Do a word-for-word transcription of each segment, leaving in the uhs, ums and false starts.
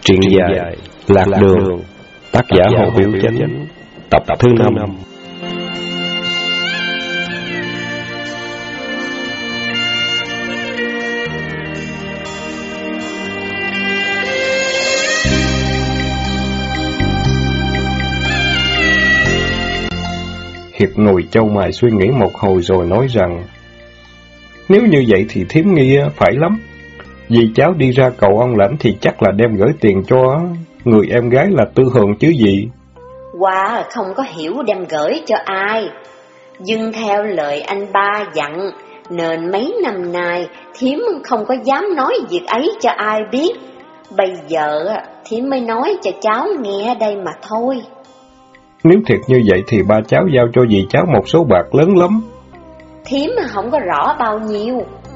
Truyện dài Lạc Đường, tác giả Hồ Biểu Chánh, tập thứ năm. Hiệp ngồi chau mày suy nghĩ một hồi rồi nói rằng, nếu như vậy thì thím nghi phải lắm. Vì cháu đi ra cầu ông Lãnh thì chắc là đem gửi tiền cho người em gái là Tư Hường chứ gì. Wow, không có hiểu đem gửi cho ai. Nhưng theo lời anh ba dặn, nên mấy năm nay thím không có dám nói việc ấy cho ai biết. Bây giờ thím mới nói cho cháu nghe đây mà thôi. Nếu thiệt như vậy thì ba cháu giao cho dì cháu một số bạc lớn lắm. Thím không có rõ bao nhiêu.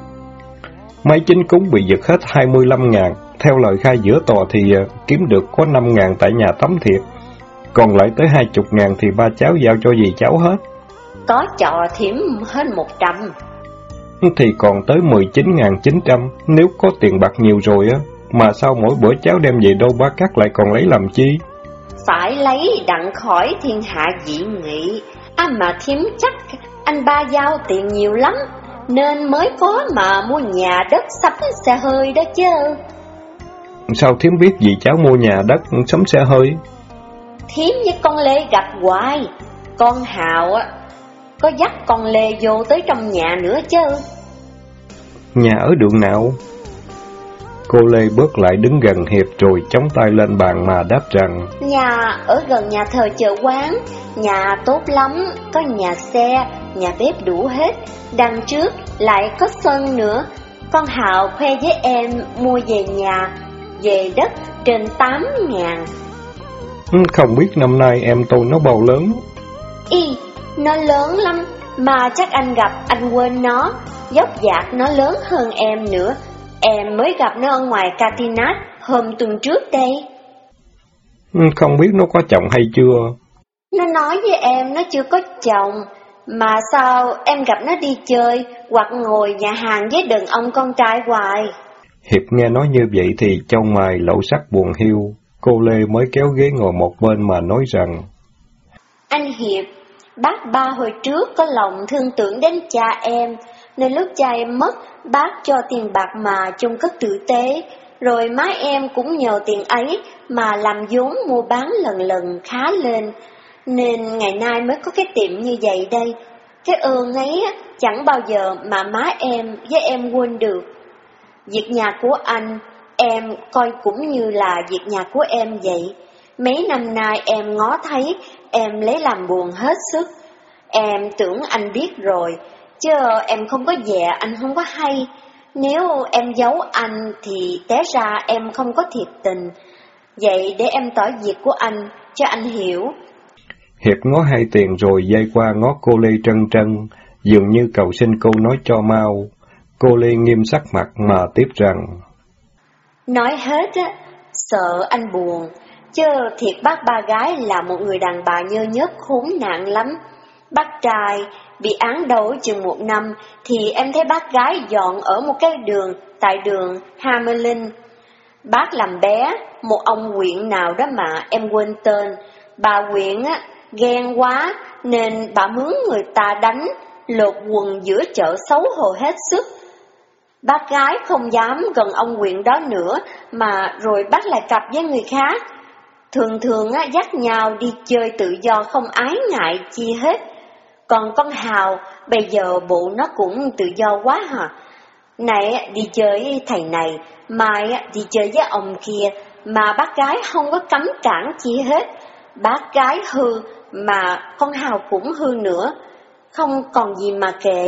Máy chính cúng bị giật hết hai mươi lăm ngàn. Theo lời khai giữa tòa thì kiếm được có năm ngàn tại nhà tắm thiệt. Còn lại tới hai mươi ngàn thì ba cháu giao cho dì cháu hết. Có trò thím hết một trăm. Thì còn tới mười chín ngàn chín trăm. Nếu có tiền bạc nhiều rồi á, mà sao mỗi bữa cháu đem về đâu ba cắt lại còn lấy làm chi? Phải lấy đặng khỏi thiên hạ dị nghị. À mà thím chắc anh ba giao tiền nhiều lắm, nên mới có mà mua nhà đất sắm xe hơi đó chứ. Sao thím biết dì cháu mua nhà đất sắm xe hơi? Thím với con Lê gặp hoài. Con Hào á có dắt con Lê vô tới trong nhà nữa chứ. Nhà ở đường nào? Cô Lê bước lại đứng gần Hiệp rồi chống tay lên bàn mà đáp rằng, nhà ở gần nhà thờ chợ quán. Nhà tốt lắm, có nhà xe, nhà bếp đủ hết. Đằng trước lại có sân nữa. Con Hào khoe với em mua về nhà, về đất trên tám ngàn. Không biết năm nay em tôi nó bao lớn? Y, nó lớn lắm, mà chắc anh gặp anh quên nó. Dốc dạc nó lớn hơn em nữa. Em mới gặp nó ở ngoài Catinat hôm tuần trước đây. Không biết nó có chồng hay chưa? Nó nói với em nó chưa có chồng. Mà sao em gặp nó đi chơi hoặc ngồi nhà hàng với đàn ông con trai hoài? Hiệp nghe nói như vậy thì chau mày lộ sắc buồn hiu. Cô Lê mới kéo ghế ngồi một bên mà nói rằng, anh Hiệp, bác ba hồi trước có lòng thương tưởng đến cha em, nên lúc cha em mất, bác cho tiền bạc mà chung cất tử tế. Rồi má em cũng nhờ tiền ấy mà làm vốn mua bán lần lần khá lên, nên ngày nay mới có cái tiệm như vậy đây. Cái ơn ấy chẳng bao giờ mà má em với em quên được. Việc nhà của anh, em coi cũng như là việc nhà của em vậy. Mấy năm nay em ngó thấy, em lấy làm buồn hết sức. Em tưởng anh biết rồi, chứ em không có dè anh không có hay. Nếu em giấu anh thì té ra em không có thiệt tình. Vậy để em tỏ việc của anh cho anh hiểu. Hiệp ngó hai tiền rồi dây qua ngó cô Lê trân trân, dường như cầu xin cô nói cho mau. Cô Lê nghiêm sắc mặt mà tiếp rằng, nói hết á, sợ anh buồn, chứ thiệt bác ba gái là một người đàn bà nhơ nhớp khốn nạn lắm. Bác trai bị án đấu chừng một năm thì em thấy bác gái dọn ở một cái đường tại đường Hamelin. Bác làm bé, một ông huyện nào đó mà em quên tên. Bà huyện á ghen quá nên bà mướn người ta đánh, lột quần giữa chợ xấu hổ hết sức. Bác gái không dám gần ông huyện đó nữa, mà rồi bác lại cặp với người khác. Thường thường á dắt nhau đi chơi tự do không ái ngại chi hết. Còn con Hào bây giờ bộ nó cũng tự do quá hả. Này đi chơi với thầy này, mai đi chơi với ông kia, mà bác gái không có cấm cản chi hết. Bác gái hư mà con Hào cũng hư nữa, không còn gì mà kể.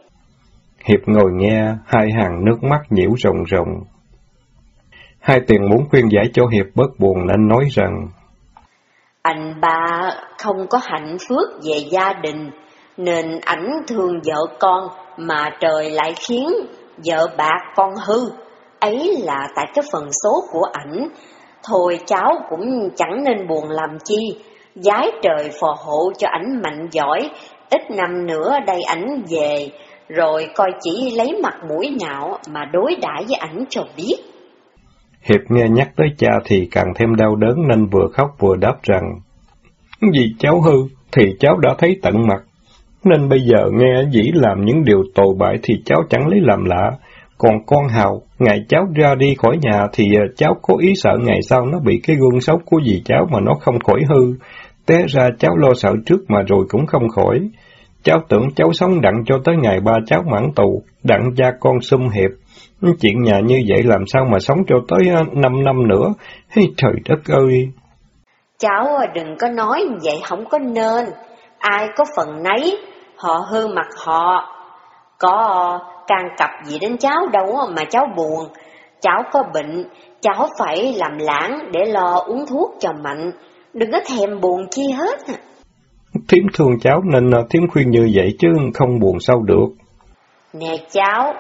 Hiệp ngồi nghe, hai hàng nước mắt nhiễu ròng ròng. Hai tiền muốn khuyên giải cho Hiệp bớt buồn nên nói rằng, anh ba không có hạnh phúc về gia đình, nên ảnh thương vợ con, mà trời lại khiến vợ bạc con hư. Ấy là tại cái phần số của ảnh. Thôi cháu cũng chẳng nên buồn làm chi. Giái trời phò hộ cho ảnh mạnh giỏi. Ít năm nữa đây ảnh về, rồi coi chỉ lấy mặt mũi nào mà đối đãi với ảnh cho biết. Hiệp nghe nhắc tới cha thì càng thêm đau đớn nên vừa khóc vừa đáp rằng, vì cháu hư thì cháu đã thấy tận mặt, nên bây giờ nghe dĩ làm những điều tồi bại thì cháu chẳng lấy làm lạ. Còn con Hào, ngày cháu ra đi khỏi nhà thì cháu có ý sợ ngày sau nó bị cái gương xấu của dì cháu mà nó không khỏi hư. Té ra cháu lo sợ trước mà rồi cũng không khỏi. Cháu tưởng cháu sống đặng cho tới ngày ba cháu mãn tù, đặng cha con sum hiệp. Chuyện nhà như vậy làm sao mà sống cho tới năm năm nữa? Hey, trời đất ơi! Cháu đừng có nói vậy không có nên. Ai có phần nấy, họ hư mặt họ. Có can cập gì đến cháu đâu mà cháu buồn. Cháu có bệnh, cháu phải làm lãng để lo uống thuốc cho mạnh. Đừng có thèm buồn chi hết. Thím thương cháu nên thím khuyên như vậy chứ không buồn sao được. Nè cháu,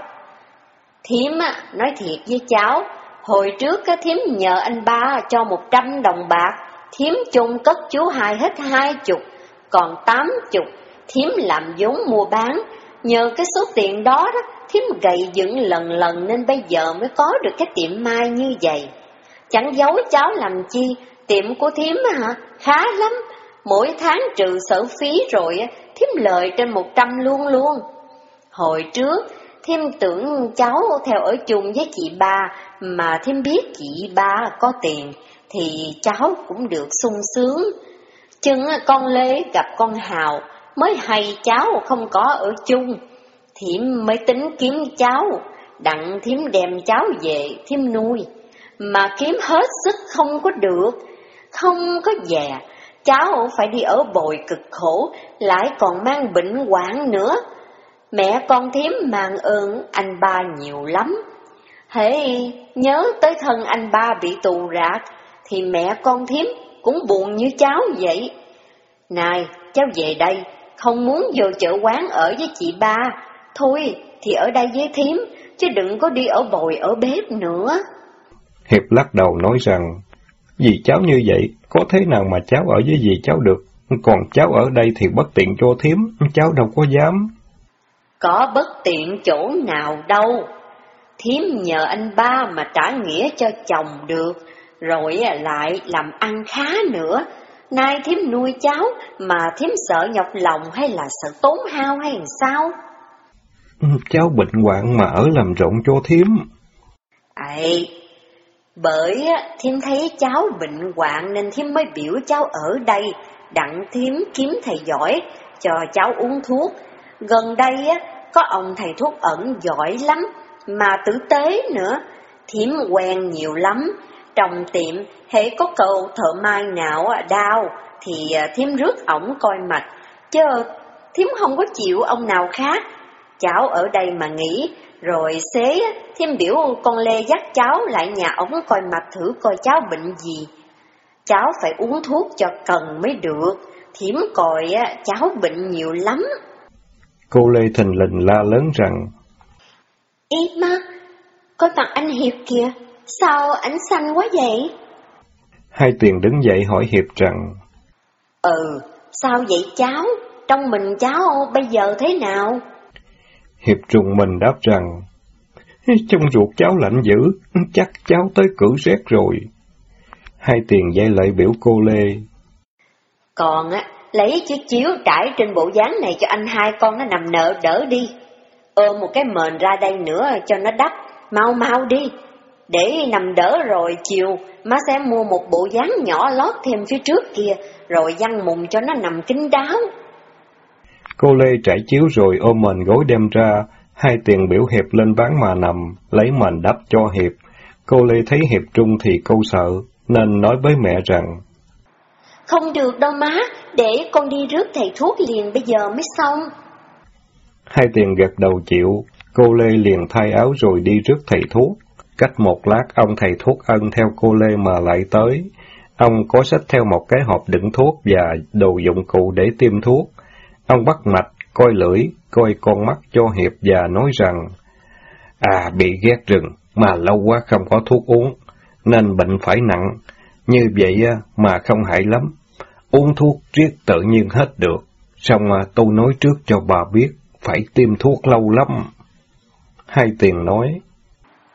thím nói thiệt với cháu, hồi trước thím nhờ anh ba cho một trăm đồng bạc, thím chung cất chú hai hết hai chục, còn tám chục, thím làm vốn mua bán. Nhờ cái số tiền đó đó, thím gầy dựng lần lần nên bây giờ mới có được cái tiệm mai như vậy. Chẳng giấu cháu làm chi, tiệm của thím hả, khá lắm. Mỗi tháng trừ sở phí rồi, thím lời trên một trăm luôn luôn. Hồi trước, thím tưởng cháu theo ở chung với chị ba, mà thím biết chị ba có tiền, thì cháu cũng được sung sướng. Chừng con Lê gặp con Hào, mới hay cháu không có ở chung. Thím mới tính kiếm cháu, đặng thím đem cháu về, thím nuôi. Mà kiếm hết sức không có được, không có già. Cháu phải đi ở bồi cực khổ, lại còn mang bệnh hoạn nữa. Mẹ con thím mang ơn anh ba nhiều lắm. Hễ nhớ tới thân anh ba bị tù rạc, thì mẹ con thím cũng buồn như cháu vậy. Này, cháu về đây, không muốn vô chợ quán ở với chị ba. Thôi, thì ở đây với thím, chứ đừng có đi ở bồi ở bếp nữa. Hiệp lắc đầu nói rằng, vì cháu như vậy, có thế nào mà cháu ở với dì cháu được, còn cháu ở đây thì bất tiện cho thím, cháu đâu có dám. Có bất tiện chỗ nào đâu, thím nhờ anh ba mà trả nghĩa cho chồng được, rồi lại làm ăn khá nữa. Nay thím nuôi cháu mà thím sợ nhọc lòng hay là sợ tốn hao hay làm sao? Cháu bệnh hoạn mà ở làm rộn cho thím. Ấy, bởi thím thấy cháu bệnh hoạn nên thím mới biểu cháu ở đây, đặng thím kiếm thầy giỏi cho cháu uống thuốc. Gần đây có ông thầy thuốc ẩn giỏi lắm, mà tử tế nữa, thím quen nhiều lắm. Trong tiệm, hễ có cậu thợ mai nào đau thì thím rước ổng coi mạch, chứ thím không có chịu ông nào khác. Cháu ở đây mà nghỉ, rồi xế thím biểu con Lê dắt cháu lại nhà ổng coi mạch thử coi cháu bệnh gì. Cháu phải uống thuốc cho cần mới được, thím coi cháu bệnh nhiều lắm. Cô Lê thình lình la lớn rằng, Ý má, coi mặt anh Hiệp kìa, sao ảnh xanh quá vậy? Hai Tiền đứng dậy hỏi Hiệp rằng, Ừ, sao vậy cháu? Trong mình cháu bây giờ thế nào? Hiệp trùng mình đáp rằng, trong ruột cháu lạnh dữ, chắc cháu tới cử rét rồi. Hai Tiền dậy lại biểu cô Lê, Còn á, lấy chiếc chiếu trải trên bộ dáng này cho anh hai con nó nằm nợ đỡ đi. Ôm một cái mền ra đây nữa cho nó đắp, mau mau đi. Để nằm đỡ rồi chiều, má sẽ mua một bộ dáng nhỏ lót thêm phía trước kia, rồi giăng mùng cho nó nằm kín đáo. Cô Lê trải chiếu rồi ôm mền gối đem ra, Hai Tiền biểu Hiệp lên ván mà nằm, lấy mền đắp cho Hiệp. Cô Lê thấy Hiệp trung thì câu sợ, nên nói với mẹ rằng, Không được đâu má, để con đi rước thầy thuốc liền bây giờ mới xong. Hai Tiền gật đầu chịu, cô Lê liền thay áo rồi đi rước thầy thuốc. Cách một lát ông thầy thuốc Ân theo cô Lê mà lại tới. Ông có xách theo một cái hộp đựng thuốc và đồ dụng cụ để tiêm thuốc. Ông bắt mạch, coi lưỡi, coi con mắt cho Hiệp và nói rằng, À, bị ghét rừng, mà lâu quá không có thuốc uống, nên bệnh phải nặng. Như vậy mà không hại lắm. Uống thuốc riết tự nhiên hết được. Xong tôi nói trước cho bà biết, phải tiêm thuốc lâu lắm. Hai Tiền nói,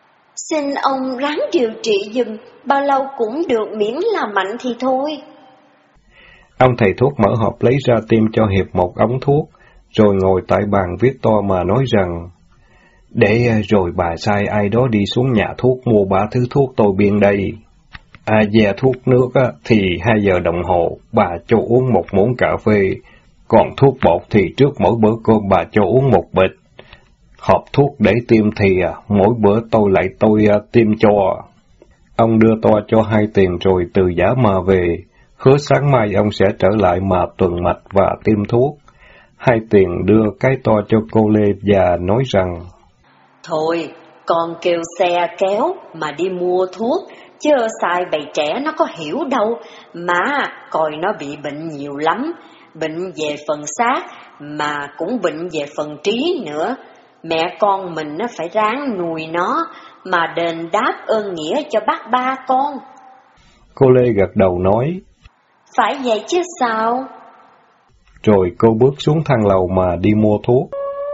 Xin ông ráng điều trị giùm, bao lâu cũng được miễn là mạnh thì thôi. Ông thầy thuốc mở hộp lấy ra tiêm cho Hiệp một ống thuốc, rồi ngồi tại bàn viết to mà nói rằng, để rồi bà sai ai đó đi xuống nhà thuốc mua ba thứ thuốc tôi biên đây. À, về thuốc nước á, thì hai giờ đồng hồ, bà cho uống một muỗng cà phê, còn thuốc bột thì trước mỗi bữa cơm bà cho uống một bịch. Hộp thuốc để tiêm thì à, mỗi bữa tôi lại tôi à, tiêm cho. Ông đưa toa cho hai tiền rồi từ giả mà về, hứa sáng mai ông sẽ trở lại mà tuần mạch và tiêm thuốc. Hai tiền đưa cái toa cho cô Lê và nói rằng, thôi, con kêu xe kéo mà đi mua thuốc, chứ xài bầy trẻ nó có hiểu đâu, mà coi nó bị bệnh nhiều lắm, bệnh về phần xác, mà cũng bệnh về phần trí nữa. Mẹ con mình nó phải ráng nuôi nó, mà đền đáp ơn nghĩa cho bác ba con. Cô Lê gật đầu nói, phải vậy chứ sao? Rồi cô bước xuống thang lầu mà đi mua thuốc.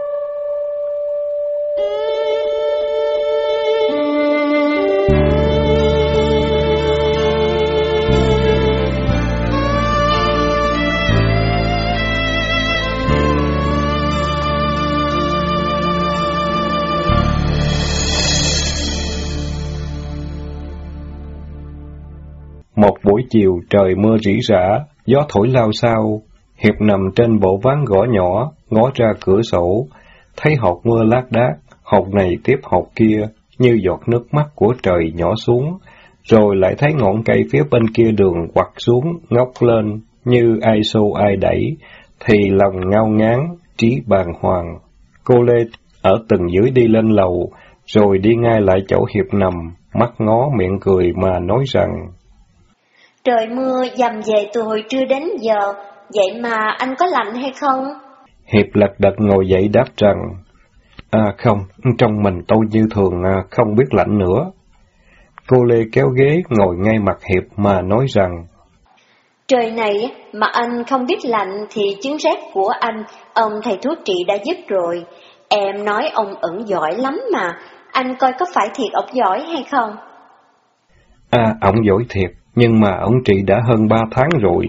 Một buổi chiều trời mưa rỉ rả, gió thổi lao xao. Hiệp nằm trên bộ ván gỗ nhỏ, ngó ra cửa sổ, thấy hột mưa lác đác, hột này tiếp hột kia, như giọt nước mắt của trời nhỏ xuống, rồi lại thấy ngọn cây phía bên kia đường quặt xuống, ngóc lên, như ai xô ai đẩy, thì lòng ngao ngán, trí bàng hoàng. Cô Lê ở tầng dưới đi lên lầu, rồi đi ngay lại chỗ Hiệp nằm, mắt ngó miệng cười mà nói rằng, trời mưa dầm về từ hồi trưa đến giờ, vậy mà anh có lạnh hay không? Hiệp lật đật ngồi dậy đáp rằng, à không, trong mình tôi như thường à, không biết lạnh nữa. Cô Lê kéo ghế ngồi ngay mặt Hiệp mà nói rằng, trời này mà anh không biết lạnh thì chứng rét của anh, ông thầy thuốc trị đã dứt rồi. Em nói ông ẩn giỏi lắm mà, anh coi có phải thiệt ông giỏi hay không? À, ổng giỏi thiệt, nhưng mà ổng trị đã hơn ba tháng rồi.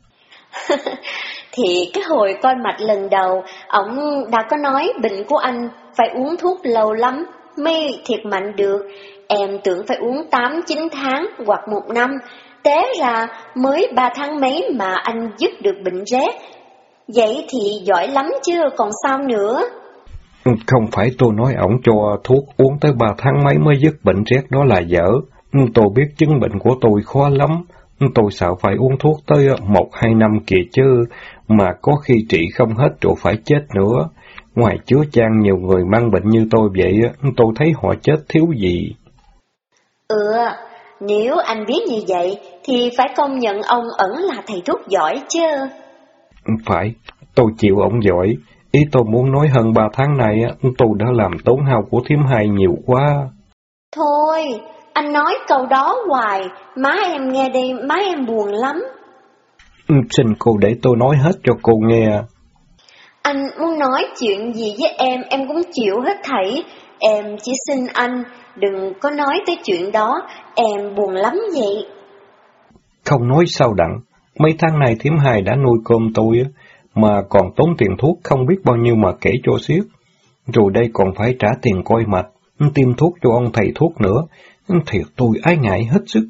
Thì cái hồi coi mạch lần đầu, ổng đã có nói bệnh của anh phải uống thuốc lâu lắm mới thiệt mạnh được. Em tưởng phải uống tám chín tháng hoặc một năm, té ra mới ba tháng mấy mà anh dứt được bệnh rét. Vậy thì giỏi lắm chứ còn sao nữa. Không phải tôi nói ổng cho thuốc uống tới ba tháng mấy mới dứt bệnh rét đó là dở. Tôi biết chứng bệnh của tôi khó lắm, tôi sợ phải uống thuốc tới một hai năm kìa chứ, mà có khi trị không hết rồi phải chết nữa. Ngoài chứa chan nhiều người mang bệnh như tôi vậy, tôi thấy họ chết thiếu gì. Ừ, nếu anh biết như vậy, thì phải công nhận ông ẩn là thầy thuốc giỏi chứ. Phải, tôi chịu ổng giỏi. Ý tôi muốn nói hơn ba tháng nay, tôi đã làm tốn hao của thím hai nhiều quá. Thôi, anh nói câu đó hoài, má em nghe đây, má em buồn lắm. Xin cô để tôi nói hết cho cô nghe. Anh muốn nói chuyện gì với em, em cũng chịu hết thảy. Em chỉ xin anh, đừng có nói tới chuyện đó, em buồn lắm vậy. Không nói sao đặng, mấy tháng này thím hai đã nuôi cơm tôi, mà còn tốn tiền thuốc không biết bao nhiêu mà kể cho xiết. Rồi đây còn phải trả tiền coi mạch, tiêm thuốc cho ông thầy thuốc nữa, thiệt tôi ái ngại hết sức.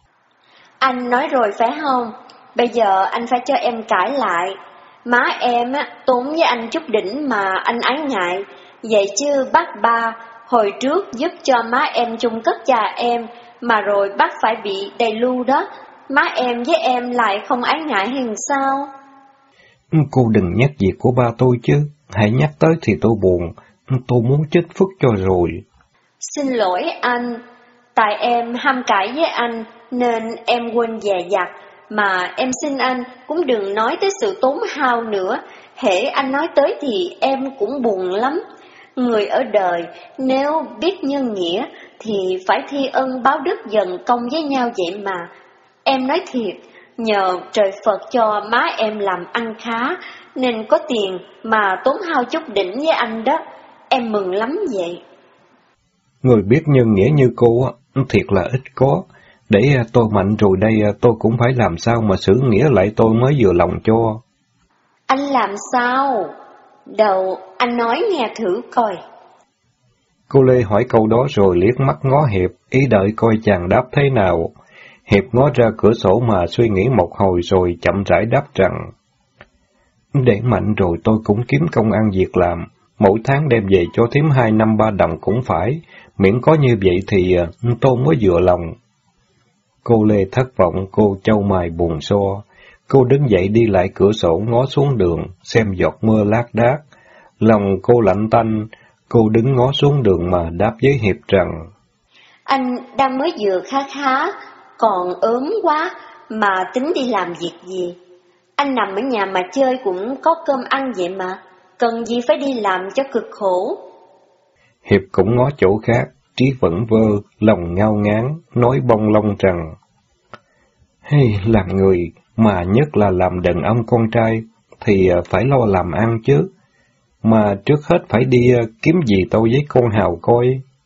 Anh nói rồi phải không? Bây giờ anh phải cho em cãi lại. Má em á, tốn với anh chút đỉnh mà anh ái ngại. Vậy chứ bác ba, hồi trước giúp cho má em chung cất cha em, mà rồi bác phải bị đầy lưu đó. Má em với em lại không ái ngại hay sao? Cô đừng nhắc việc của ba tôi chứ, hãy nhắc tới thì tôi buồn, tôi muốn chết phức cho rồi. Xin lỗi anh, tại em ham cãi với anh nên em quên dè dặt, mà em xin anh cũng đừng nói tới sự tốn hao nữa, hễ anh nói tới thì em cũng buồn lắm. Người ở đời nếu biết nhân nghĩa thì phải thi ân báo đức dần công với nhau vậy mà. Em nói thiệt, nhờ trời Phật cho má em làm ăn khá nên có tiền mà tốn hao chút đỉnh với anh đó, em mừng lắm vậy. Người biết nhân nghĩa như cô thiệt là ít có. Để tôi mạnh rồi đây tôi cũng phải làm sao mà xử nghĩa lại tôi mới vừa lòng cho. Anh làm sao? Đầu anh nói nghe thử coi. Cô Lê hỏi câu đó rồi liếc mắt ngó Hiệp, ý đợi coi chàng đáp thế nào. Hiệp ngó ra cửa sổ mà suy nghĩ một hồi rồi chậm rãi đáp rằng: Để mạnh rồi tôi cũng kiếm công ăn việc làm, mỗi tháng đem về cho thím hai năm ba đồng cũng phải, miễn có như vậy thì tôi mới vừa lòng. Cô Lê thất vọng, cô chau mày buồn so. Cô đứng dậy đi lại cửa sổ ngó xuống đường, xem giọt mưa lác đác. Lòng cô lạnh tanh, cô đứng ngó xuống đường mà đáp với Hiệp rằng: Anh đang mới vừa khá khá, còn ốm quá, mà tính đi làm việc gì? Anh nằm ở nhà mà chơi cũng có cơm ăn vậy mà, cần gì phải đi làm cho cực khổ. Hiệp cũng ngó chỗ khác, trí vẫn vơ, lòng ngao ngán, nói bông lông rằng: Hey, làm người, mà nhất là làm đàn ông con trai, thì phải lo làm ăn chứ. Mà trước hết phải đi kiếm gì tôi với con Hào coi.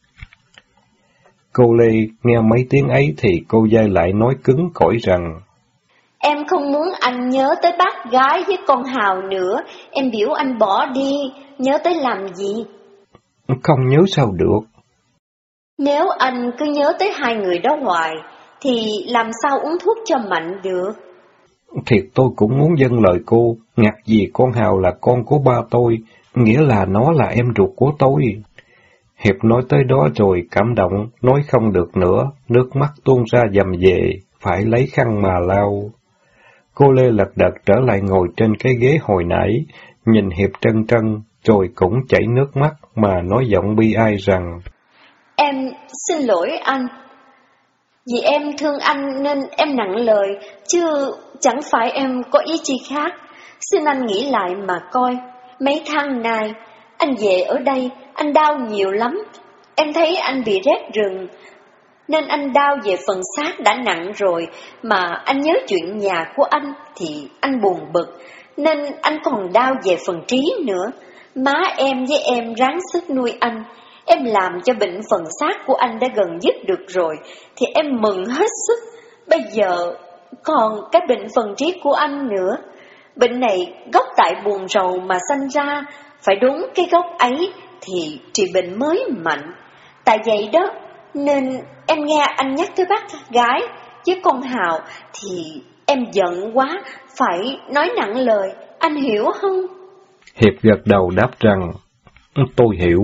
Cô Lê nghe mấy tiếng ấy thì cô dai lại nói cứng cỏi rằng: Em không muốn anh nhớ tới bác gái với con Hào nữa, em biểu anh bỏ đi, nhớ tới làm gì? Không nhớ sao được. Nếu anh cứ nhớ tới hai người đó hoài, thì làm sao uống thuốc cho mạnh được? Thiệt tôi cũng muốn dâng lời cô, ngặt gì con Hào là con của ba tôi, nghĩa là nó là em ruột của tôi. Hiệp nói tới đó rồi cảm động, nói không được nữa, nước mắt tuôn ra dầm về, phải lấy khăn mà lau. Cô Lê lật đật trở lại ngồi trên cái ghế hồi nãy, nhìn Hiệp trân trân, rồi cũng chảy nước mắt mà nói giọng bi ai rằng: Em xin lỗi anh, vì em thương anh nên em nặng lời, chứ chẳng phải em có ý chi khác. Xin anh nghĩ lại mà coi, mấy tháng nay, anh về ở đây, anh đau nhiều lắm. Em thấy anh bị rét rừng, nên anh đau về phần xác đã nặng rồi, mà anh nhớ chuyện nhà của anh thì anh buồn bực, nên anh còn đau về phần trí nữa. Má em với em ráng sức nuôi anh, em làm cho bệnh phần xác của anh đã gần dứt được rồi, thì em mừng hết sức. Bây giờ còn cái bệnh phần trí của anh nữa. Bệnh này gốc tại buồn rầu mà sanh ra, phải đúng cái gốc ấy thì trị bệnh mới mạnh. Tại vậy đó, nên em nghe anh nhắc tới bác gái với con Hào thì em giận quá, phải nói nặng lời, anh hiểu không? Hiệp gật đầu đáp rằng: Tôi hiểu.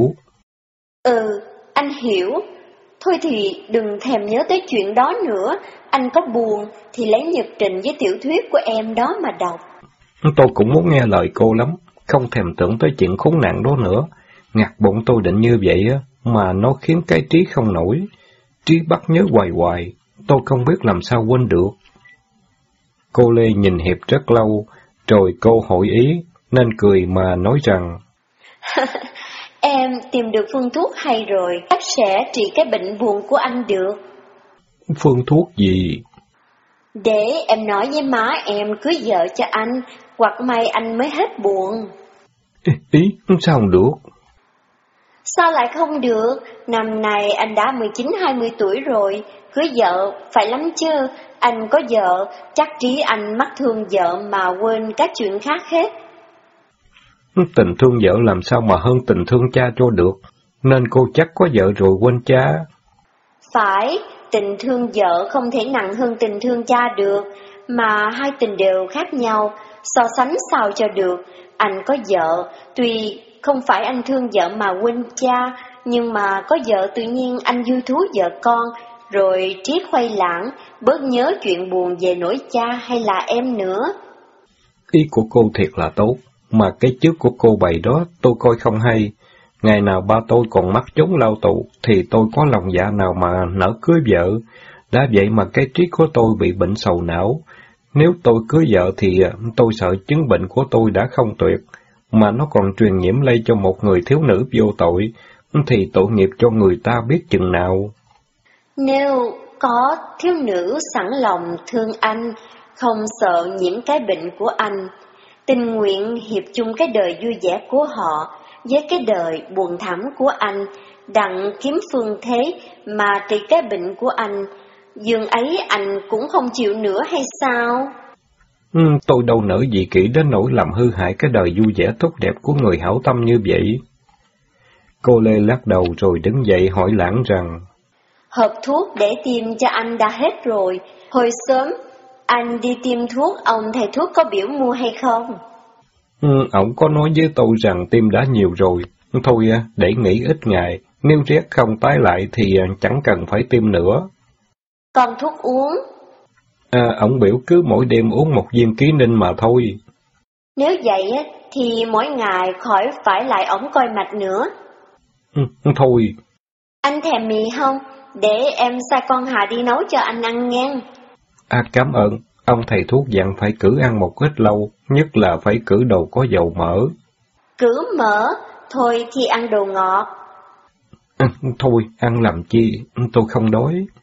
Ừ, anh hiểu. Thôi thì đừng thèm nhớ tới chuyện đó nữa, anh có buồn thì lấy nhật trình với tiểu thuyết của em đó mà đọc. Tôi cũng muốn nghe lời cô lắm, không thèm tưởng tới chuyện khốn nạn đó nữa. Ngặt bụng tôi định như vậy á, mà nó khiến cái trí không nổi. Trí bắt nhớ hoài hoài, tôi không biết làm sao quên được. Cô Lê nhìn Hiệp rất lâu, rồi cô hội ý, nên cười mà nói rằng: Em tìm được phương thuốc hay rồi, chắc sẽ trị cái bệnh buồn của anh được. Phương thuốc gì? Để em nói với má em cưới vợ cho anh, hoặc may anh mới hết buồn. Ý, ý sao không được? Sao lại không được? Năm nay anh đã mười chín hai mươi tuổi rồi, cưới vợ phải lắm chứ. Anh có vợ, chắc trí anh mắc thương vợ mà quên các chuyện khác hết. Tình thương vợ làm sao mà hơn tình thương cha cho được, nên cô chắc có vợ rồi quên cha. Phải, tình thương vợ không thể nặng hơn tình thương cha được, mà hai tình đều khác nhau, so sánh sao cho được. Anh có vợ, tuy không phải anh thương vợ mà quên cha, nhưng mà có vợ tự nhiên anh vui thú vợ con, rồi trí khuây lãng, bớt nhớ chuyện buồn về nỗi cha hay là em nữa. Ý của cô thiệt là tốt, mà cái trước của cô bày đó tôi coi không hay. Ngày nào ba tôi còn mắc trốn lao tù, thì tôi có lòng dạ nào mà nỡ cưới vợ. Đã vậy mà cái trí của tôi bị bệnh sầu não. Nếu tôi cưới vợ thì tôi sợ chứng bệnh của tôi đã không tuyệt, mà nó còn truyền nhiễm lây cho một người thiếu nữ vô tội, thì tội nghiệp cho người ta biết chừng nào. Nếu có thiếu nữ sẵn lòng thương anh, không sợ nhiễm cái bệnh của anh, tình nguyện hiệp chung cái đời vui vẻ của họ, với cái đời buồn thẳm của anh, đặng kiếm phương thế mà trị cái bệnh của anh. Dường ấy anh cũng không chịu nữa hay sao? Ừ, tôi đâu nỡ gì kỹ đến nỗi làm hư hại cái đời vui vẻ tốt đẹp của người hảo tâm như vậy. Cô Lê lắc đầu rồi đứng dậy hỏi Lãng rằng, hộp thuốc để tiêm cho anh đã hết rồi. Hồi sớm, anh đi tiêm thuốc, ông thầy thuốc có biểu mua hay không? Ừ, ổng có nói với tôi rằng tiêm đã nhiều rồi. Thôi, để nghỉ ít ngày, nếu rét không tái lại thì chẳng cần phải tiêm nữa. Còn thuốc uống? À, ổng biểu cứ mỗi đêm uống một viên ký ninh mà thôi. Nếu vậy thì mỗi ngày khỏi phải lại ổng coi mạch nữa. Ừ, thôi. Anh thèm mì không? Để em sai con Hà đi nấu cho anh ăn nghe. À, cảm ơn. Ông thầy thuốc dặn phải cử ăn một ít lâu, nhất là phải cử đồ có dầu mỡ. Cử mỡ? Thôi thì ăn đồ ngọt. À, thôi, ăn làm chi, tôi không đói.